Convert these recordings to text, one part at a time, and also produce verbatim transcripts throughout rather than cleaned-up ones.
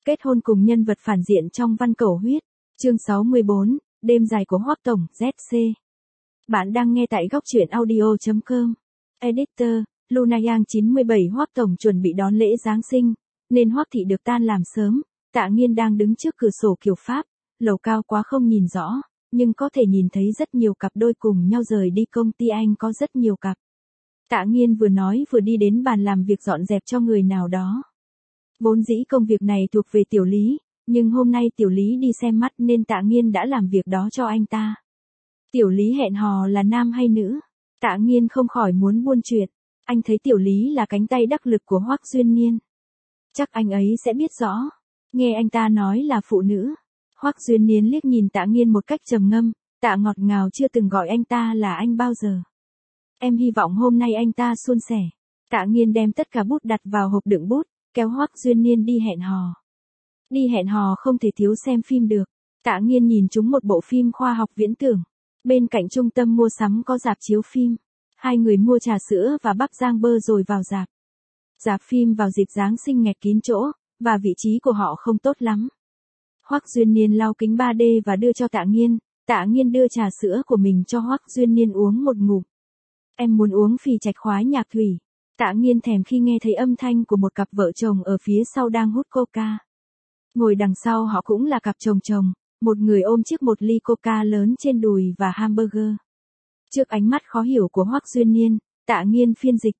Kết hôn cùng nhân vật phản diện trong Văn Cẩu Huyết. Chương sáu mươi bốn, đêm dài của Hoắc Tổng, zét xê. Bạn đang nghe tại góc truyện audio chấm com. Editor, Luna Yang chín mươi bảy. Hoắc Tổng chuẩn bị đón lễ Giáng sinh, nên Hoắc thị được tan làm sớm. Tạ Nghiên đang đứng trước cửa sổ kiểu Pháp, lầu cao quá không nhìn rõ, nhưng có thể nhìn thấy rất nhiều cặp đôi cùng nhau rời đi. Công ty anh có rất nhiều cặp. Tạ Nghiên vừa nói vừa đi đến bàn làm việc dọn dẹp cho người nào đó. Vốn dĩ công việc này thuộc về Tiểu Lý, nhưng hôm nay Tiểu Lý đi xem mắt nên Tạ Nghiên đã làm việc đó cho anh ta. Tiểu Lý hẹn hò là nam hay nữ? Tạ Nghiên không khỏi muốn buôn chuyện. Anh thấy Tiểu Lý là cánh tay đắc lực của Hoắc Duyên Niên. Chắc anh ấy sẽ biết rõ. Nghe anh ta nói là phụ nữ. Hoắc Duyên Niên liếc nhìn Tạ Nghiên một cách trầm ngâm. Tạ ngọt ngào chưa từng gọi anh ta là anh bao giờ. Em hy vọng hôm nay anh ta suôn sẻ. Tạ Nghiên đem tất cả bút đặt vào hộp đựng bút, kéo Hoắc Duyên Niên đi hẹn hò. Đi hẹn hò không thể thiếu xem phim được. Tạ Nghiên nhìn trúng một bộ phim khoa học viễn tưởng. Bên cạnh trung tâm mua sắm có rạp chiếu phim. Hai người mua trà sữa và bắp rang bơ rồi vào rạp. Rạp phim vào dịp Giáng sinh nghẹt kín chỗ, và vị trí của họ không tốt lắm. Hoắc Duyên Niên lau kính ba D và đưa cho Tạ Nghiên. Tạ Nghiên đưa trà sữa của mình cho Hoắc Duyên Niên uống một ngụm. Em muốn uống phì trạch khoái nhạc thủy. Tạ Nghiên thèm khi nghe thấy âm thanh của một cặp vợ chồng ở phía sau đang hút coca. Ngồi đằng sau họ cũng là cặp chồng chồng, một người ôm chiếc một ly coca lớn trên đùi và hamburger. Trước ánh mắt khó hiểu của Hoắc Duyên Niên, Tạ Nghiên phiên dịch.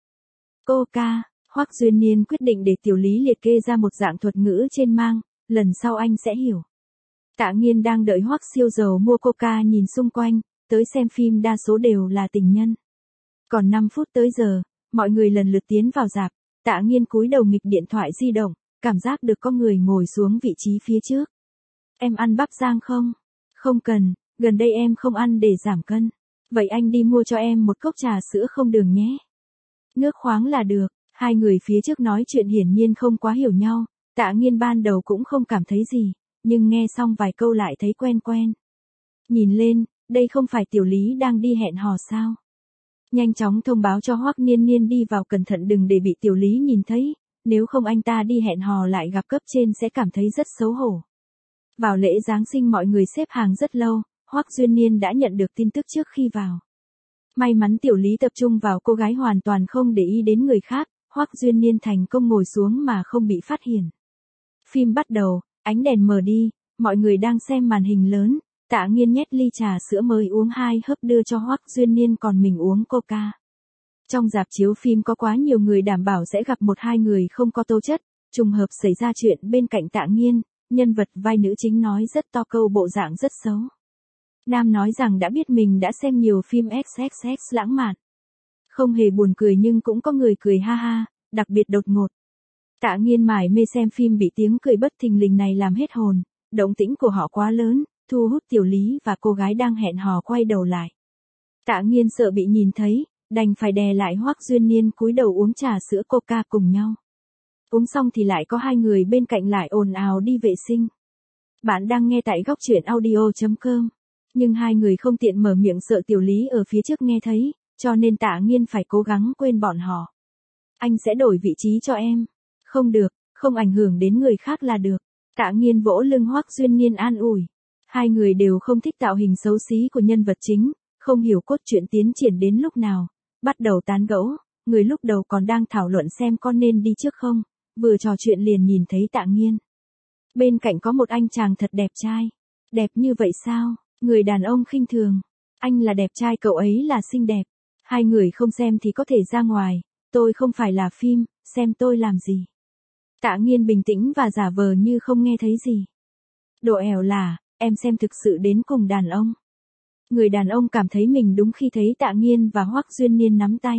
Coca, Hoắc Duyên Niên quyết định để Tiểu Lý liệt kê ra một dạng thuật ngữ trên mang, lần sau anh sẽ hiểu. Tạ Nghiên đang đợi Hoắc siêu giàu mua coca nhìn xung quanh, tới xem phim đa số đều là tình nhân. Còn năm phút tới giờ, mọi người lần lượt tiến vào rạp. Tạ Nghiên cúi đầu nghịch điện thoại di động, cảm giác được có người ngồi xuống vị trí phía trước. Em ăn bắp rang không? Không cần, gần đây em không ăn để giảm cân. Vậy anh đi mua cho em một cốc trà sữa không đường nhé. Nước khoáng là được. Hai người phía trước nói chuyện hiển nhiên không quá hiểu nhau. Tạ Nghiên ban đầu cũng không cảm thấy gì, nhưng nghe xong vài câu lại thấy quen quen. Nhìn lên, đây không phải Tiểu Lý đang đi hẹn hò sao? Nhanh chóng thông báo cho Hoắc Niên Niên đi vào cẩn thận đừng để bị Tiểu Lý nhìn thấy, nếu không anh ta đi hẹn hò lại gặp cấp trên sẽ cảm thấy rất xấu hổ. Vào lễ Giáng sinh mọi người xếp hàng rất lâu, Hoắc Duyên Niên đã nhận được tin tức trước khi vào. May mắn Tiểu Lý tập trung vào cô gái hoàn toàn không để ý đến người khác, Hoắc Duyên Niên thành công ngồi xuống mà không bị phát hiện. Phim bắt đầu, ánh đèn mờ đi, mọi người đang xem màn hình lớn. Tạ Nghiên nhét ly trà sữa mới uống hai hớp đưa cho Hoắc Duyên Niên còn mình uống coca. Trong rạp chiếu phim có quá nhiều người đảm bảo sẽ gặp một hai người không có tố chất, trùng hợp xảy ra chuyện bên cạnh Tạ Nghiên, nhân vật vai nữ chính nói rất to câu bộ dạng rất xấu. Nam nói rằng đã biết mình đã xem nhiều phim ích ích ích lãng mạn. Không hề buồn cười nhưng cũng có người cười ha ha, đặc biệt đột ngột. Tạ Nghiên mải mê xem phim bị tiếng cười bất thình lình này làm hết hồn, động tĩnh của họ quá lớn, thu hút Tiểu Lý và cô gái đang hẹn hò quay đầu lại. Tạ Nghiên sợ bị nhìn thấy, đành phải đè lại Hoắc Duyên Niên cúi đầu uống trà sữa coca cùng nhau. Uống xong thì lại có hai người bên cạnh lại ồn ào đi vệ sinh. Bạn đang nghe tại góc truyện audio chấm com. Nhưng hai người không tiện mở miệng sợ Tiểu Lý ở phía trước nghe thấy, cho nên Tạ Nghiên phải cố gắng quên bọn họ. Anh sẽ đổi vị trí cho em. Không được, không ảnh hưởng đến người khác là được. Tạ Nghiên vỗ lưng Hoắc Duyên Niên an ủi. Hai người đều không thích tạo hình xấu xí của nhân vật chính, không hiểu cốt truyện tiến triển đến lúc nào. Bắt đầu tán gẫu, người lúc đầu còn đang thảo luận xem có nên đi trước không, vừa trò chuyện liền nhìn thấy Tạ Nghiên. Bên cạnh có một anh chàng thật đẹp trai. Đẹp như vậy sao? Người đàn ông khinh thường. Anh là đẹp trai cậu ấy là xinh đẹp. Hai người không xem thì có thể ra ngoài, tôi không phải là phim, xem tôi làm gì. Tạ Nghiên bình tĩnh và giả vờ như không nghe thấy gì. Độ ẻo là, em xem thực sự đến cùng đàn ông. Người đàn ông cảm thấy mình đúng khi thấy Tạ Nghiên và Hoắc Duyên Niên nắm tay.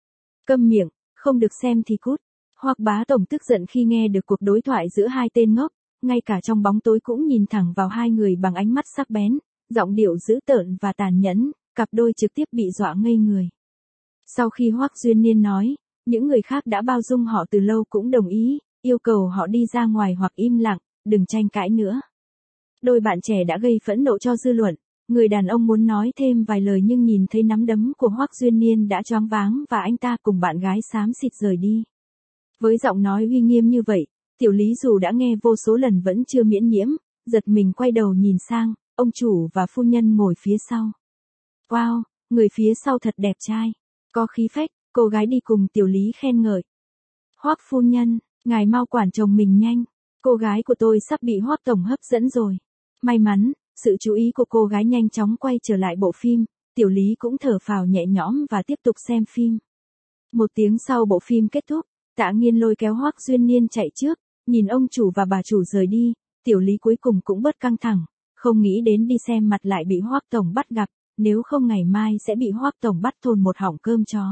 Câm miệng, không được xem thì cút. Hoắc bá tổng tức giận khi nghe được cuộc đối thoại giữa hai tên ngốc, ngay cả trong bóng tối cũng nhìn thẳng vào hai người bằng ánh mắt sắc bén, giọng điệu dữ tợn và tàn nhẫn, cặp đôi trực tiếp bị dọa ngây người. Sau khi Hoắc Duyên Niên nói, những người khác đã bao dung họ từ lâu cũng đồng ý, yêu cầu họ đi ra ngoài hoặc im lặng, đừng tranh cãi nữa. Đôi bạn trẻ đã gây phẫn nộ cho dư luận, người đàn ông muốn nói thêm vài lời nhưng nhìn thấy nắm đấm của Hoắc Duyên Niên đã choáng váng và anh ta cùng bạn gái xám xịt rời đi. Với giọng nói uy nghiêm như vậy, Tiểu Lý dù đã nghe vô số lần vẫn chưa miễn nhiễm, giật mình quay đầu nhìn sang, ông chủ và phu nhân ngồi phía sau. Wow, người phía sau thật đẹp trai, có khí phách, cô gái đi cùng Tiểu Lý khen ngợi. Hoắc phu nhân, ngài mau quản chồng mình nhanh, cô gái của tôi sắp bị Hoắc tổng hấp dẫn rồi. May mắn, sự chú ý của cô gái nhanh chóng quay trở lại bộ phim, Tiểu Lý cũng thở phào nhẹ nhõm và tiếp tục xem phim. Một tiếng sau bộ phim kết thúc, Tạ Nghiên lôi kéo Hoắc Duyên Niên chạy trước, nhìn ông chủ và bà chủ rời đi, Tiểu Lý cuối cùng cũng bớt căng thẳng, không nghĩ đến đi xem mặt lại bị Hoắc tổng bắt gặp, nếu không ngày mai sẽ bị Hoắc tổng bắt thôn một hỏng cơm chó.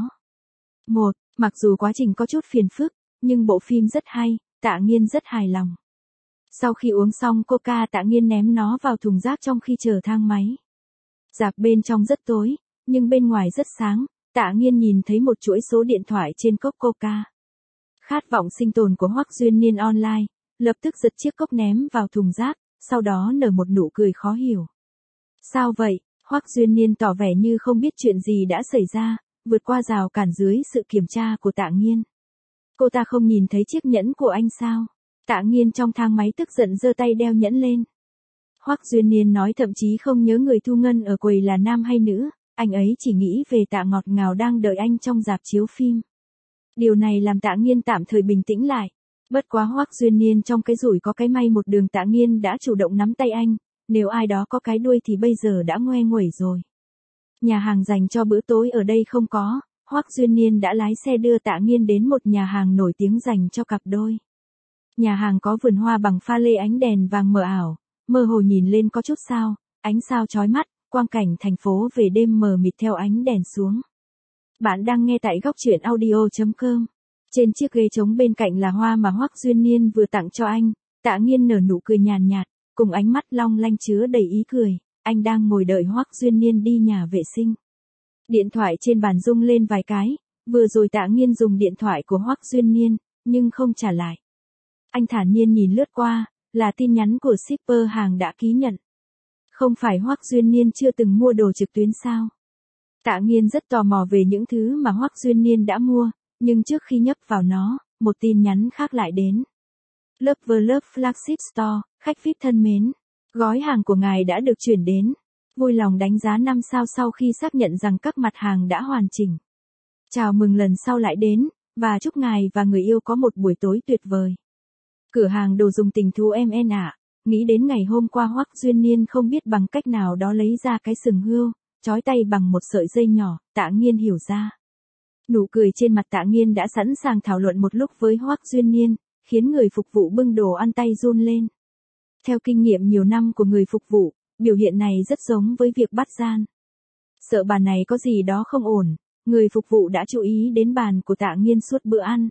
Một, mặc dù quá trình có chút phiền phức, nhưng bộ phim rất hay, Tạ Nghiên rất hài lòng. Sau khi uống xong coca, Tạ Nghiên ném nó vào thùng rác trong khi chờ thang máy. Rạp bên trong rất tối, nhưng bên ngoài rất sáng, Tạ Nghiên nhìn thấy một chuỗi số điện thoại trên cốc coca. Khát vọng sinh tồn của Hoắc Duyên Niên online, lập tức giật chiếc cốc ném vào thùng rác, sau đó nở một nụ cười khó hiểu. Sao vậy? Hoắc Duyên Niên tỏ vẻ như không biết chuyện gì đã xảy ra, vượt qua rào cản dưới sự kiểm tra của Tạ Nghiên. Cô ta không nhìn thấy chiếc nhẫn của anh sao? Tạ Nghiên trong thang máy tức giận giơ tay đeo nhẫn lên. Hoắc Duyên Niên nói thậm chí không nhớ người thu ngân ở quầy là nam hay nữ, anh ấy chỉ nghĩ về Tạ ngọt ngào đang đợi anh trong rạp chiếu phim. Điều này làm Tạ Nghiên tạm thời bình tĩnh lại. Bất quá Hoắc Duyên Niên trong cái rủi có cái may một đường Tạ Nghiên đã chủ động nắm tay anh, nếu ai đó có cái đuôi thì bây giờ đã ngoe nguẩy rồi. Nhà hàng dành cho bữa tối ở đây không có, Hoắc Duyên Niên đã lái xe đưa Tạ Nghiên đến một nhà hàng nổi tiếng dành cho cặp đôi. Nhà hàng có vườn hoa bằng pha lê ánh đèn vàng mờ ảo, mơ hồ nhìn lên có chút sao, ánh sao chói mắt, quang cảnh thành phố về đêm mờ mịt theo ánh đèn xuống. Bạn đang nghe tại góc truyện audio chấm com. Trên chiếc ghế trống bên cạnh là hoa mà Hoắc Duyên Niên vừa tặng cho anh, Tạ Nghiên nở nụ cười nhàn nhạt, cùng ánh mắt long lanh chứa đầy ý cười, anh đang ngồi đợi Hoắc Duyên Niên đi nhà vệ sinh. Điện thoại trên bàn rung lên vài cái, vừa rồi Tạ Nghiên dùng điện thoại của Hoắc Duyên Niên, nhưng không trả lại. Anh thản nhiên nhìn lướt qua, là tin nhắn của shipper hàng đã ký nhận. Không phải Hoắc Duyên Niên chưa từng mua đồ trực tuyến sao? Tạ Nghiên rất tò mò về những thứ mà Hoắc Duyên Niên đã mua, nhưng trước khi nhấp vào nó, một tin nhắn khác lại đến. Lover Love Flagship Store, khách vi ai pi thân mến, gói hàng của ngài đã được chuyển đến. Vui lòng đánh giá năm sao sau khi xác nhận rằng các mặt hàng đã hoàn chỉnh. Chào mừng lần sau lại đến, và chúc ngài và người yêu có một buổi tối tuyệt vời. Cửa hàng đồ dùng tình thú em en ạ. Nghĩ đến ngày hôm qua Hoắc Duyên Niên không biết bằng cách nào đó lấy ra cái sừng hươu, trói tay bằng một sợi dây nhỏ, Tạ Nghiên hiểu ra. Nụ cười trên mặt Tạ Nghiên đã sẵn sàng thảo luận một lúc với Hoắc Duyên Niên, khiến người phục vụ bưng đồ ăn tay run lên. Theo kinh nghiệm nhiều năm của người phục vụ, biểu hiện này rất giống với việc bắt gian. Sợ bàn này có gì đó không ổn, người phục vụ đã chú ý đến bàn của Tạ Nghiên suốt bữa ăn.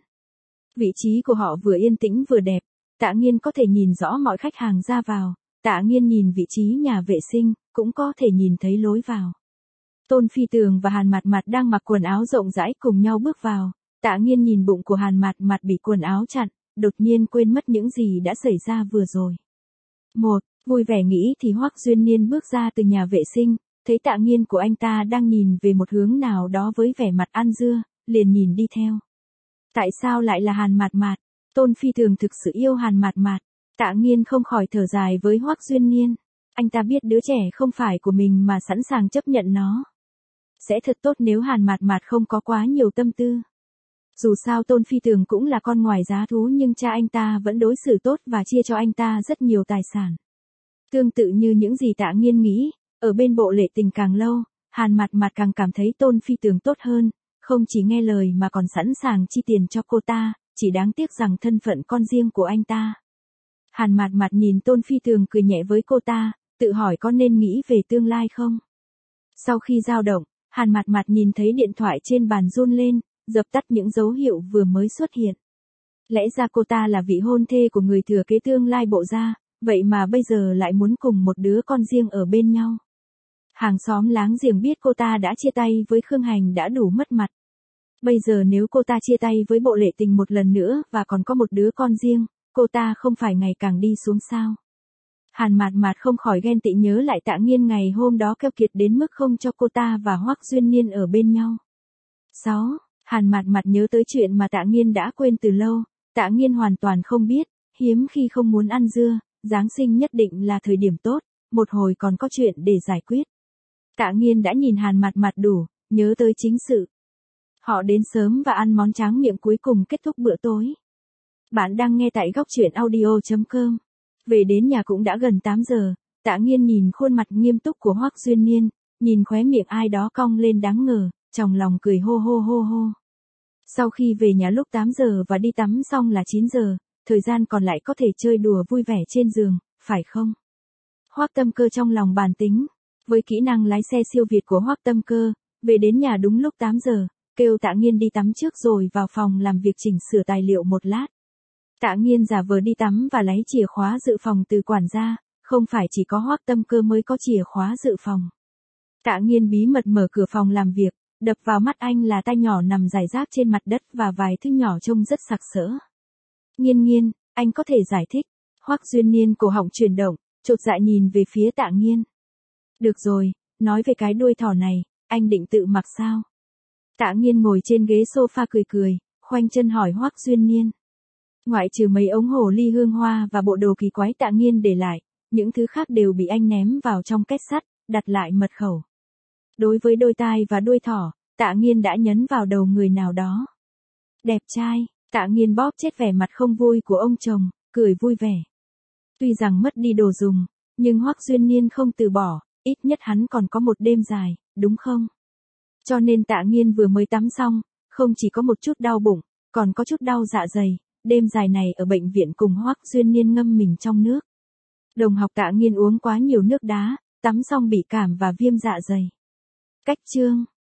Vị trí của họ vừa yên tĩnh vừa đẹp, Tạ Nghiên có thể nhìn rõ mọi khách hàng ra vào, Tạ Nghiên nhìn vị trí nhà vệ sinh, cũng có thể nhìn thấy lối vào. Tôn Phi Tường và Hàn Mạt Mạt đang mặc quần áo rộng rãi cùng nhau bước vào, Tạ Nghiên nhìn bụng của Hàn Mạt Mạt bị quần áo chặn, đột nhiên quên mất những gì đã xảy ra vừa rồi. Một, vui vẻ nghĩ thì Hoắc Duyên Niên bước ra từ nhà vệ sinh, thấy Tạ Nghiên của anh ta đang nhìn về một hướng nào đó với vẻ mặt ăn dưa, liền nhìn đi theo. Tại sao lại là Hàn Mạt Mạt? Tôn Phi Tường thực sự yêu Hàn Mạt Mạt. Tạ Nghiên không khỏi thở dài với Hoắc Duyên Niên. Anh ta biết đứa trẻ không phải của mình mà sẵn sàng chấp nhận nó. Sẽ thật tốt nếu Hàn Mạt Mạt không có quá nhiều tâm tư. Dù sao Tôn Phi Tường cũng là con ngoài giá thú nhưng cha anh ta vẫn đối xử tốt và chia cho anh ta rất nhiều tài sản. Tương tự như những gì Tạ Nghiên nghĩ, ở bên bộ Lệ Tình càng lâu, Hàn Mạt Mạt càng cảm thấy Tôn Phi Tường tốt hơn, không chỉ nghe lời mà còn sẵn sàng chi tiền cho cô ta, chỉ đáng tiếc rằng thân phận con riêng của anh ta. Hàn Mạt Mạt nhìn Tôn Phi Tường cười nhẹ với cô ta, tự hỏi có nên nghĩ về tương lai không? Sau khi dao động, Hàn Mạt Mạt nhìn thấy điện thoại trên bàn run lên, dập tắt những dấu hiệu vừa mới xuất hiện. Lẽ ra cô ta là vị hôn thê của người thừa kế tương lai bộ gia, vậy mà bây giờ lại muốn cùng một đứa con riêng ở bên nhau. Hàng xóm láng giềng biết cô ta đã chia tay với Khương Hành đã đủ mất mặt. Bây giờ nếu cô ta chia tay với bộ Lệ Tình một lần nữa và còn có một đứa con riêng, cô ta không phải ngày càng đi xuống sao? Hàn Mạt Mạt không khỏi ghen tị nhớ lại Tạ Nghiên ngày hôm đó keo kiệt đến mức không cho cô ta và Hoắc Duyên Niên ở bên nhau. sáu. Hàn Mạt Mạt nhớ tới chuyện mà Tạ Nghiên đã quên từ lâu, Tạ Nghiên hoàn toàn không biết, hiếm khi không muốn ăn dưa, Giáng sinh nhất định là thời điểm tốt, một hồi còn có chuyện để giải quyết. Tạ Nghiên đã nhìn Hàn Mạt Mạt đủ, nhớ tới chính sự. Họ đến sớm và ăn món tráng miệng cuối cùng kết thúc bữa tối. Bạn đang nghe tại góc truyện audio chấm com. Về đến nhà cũng đã gần tám giờ, Tạ Nghiên nhìn khuôn mặt nghiêm túc của Hoắc Duyên Niên, nhìn khóe miệng ai đó cong lên đáng ngờ, trong lòng cười hô hô hô hô. Sau khi về nhà lúc tám giờ và đi tắm xong là chín giờ, thời gian còn lại có thể chơi đùa vui vẻ trên giường, phải không? Hoắc Tâm Cơ trong lòng bàn tính, với kỹ năng lái xe siêu việt của Hoắc Tâm Cơ, về đến nhà đúng lúc tám giờ, kêu Tạ Nghiên đi tắm trước rồi vào phòng làm việc chỉnh sửa tài liệu một lát. Tạ Nghiên giả vờ đi tắm và lấy chìa khóa dự phòng từ quản gia, không phải chỉ có Hoắc Tâm Cơ mới có chìa khóa dự phòng. Tạ Nghiên bí mật mở cửa phòng làm việc, đập vào mắt anh là tay nhỏ nằm rải rác trên mặt đất và vài thứ nhỏ trông rất sặc sỡ. Nghiên Nghiên, anh có thể giải thích. Hoắc Duyên Niên cổ họng chuyển động, chột dạ nhìn về phía Tạ Nghiên. Được rồi, nói về cái đuôi thỏ này, anh định tự mặc sao? Tạ Nghiên ngồi trên ghế sofa cười cười, khoanh chân hỏi Hoắc Duyên Niên. Ngoại trừ mấy ống hồ ly hương hoa và bộ đồ kỳ quái Tạ Nghiên để lại, những thứ khác đều bị anh ném vào trong két sắt, đặt lại mật khẩu. Đối với đôi tai và đuôi thỏ, Tạ Nghiên đã nhấn vào đầu người nào đó. Đẹp trai, Tạ Nghiên bóp chết vẻ mặt không vui của ông chồng, cười vui vẻ. Tuy rằng mất đi đồ dùng, nhưng Hoắc Duyên Niên không từ bỏ, ít nhất hắn còn có một đêm dài, đúng không? Cho nên Tạ Nghiên vừa mới tắm xong, không chỉ có một chút đau bụng, còn có chút đau dạ dày, đêm dài này ở bệnh viện cùng Hoắc Duyên Niên ngâm mình trong nước. Đồng học Tạ Nghiên uống quá nhiều nước đá, tắm xong bị cảm và viêm dạ dày. Cách chương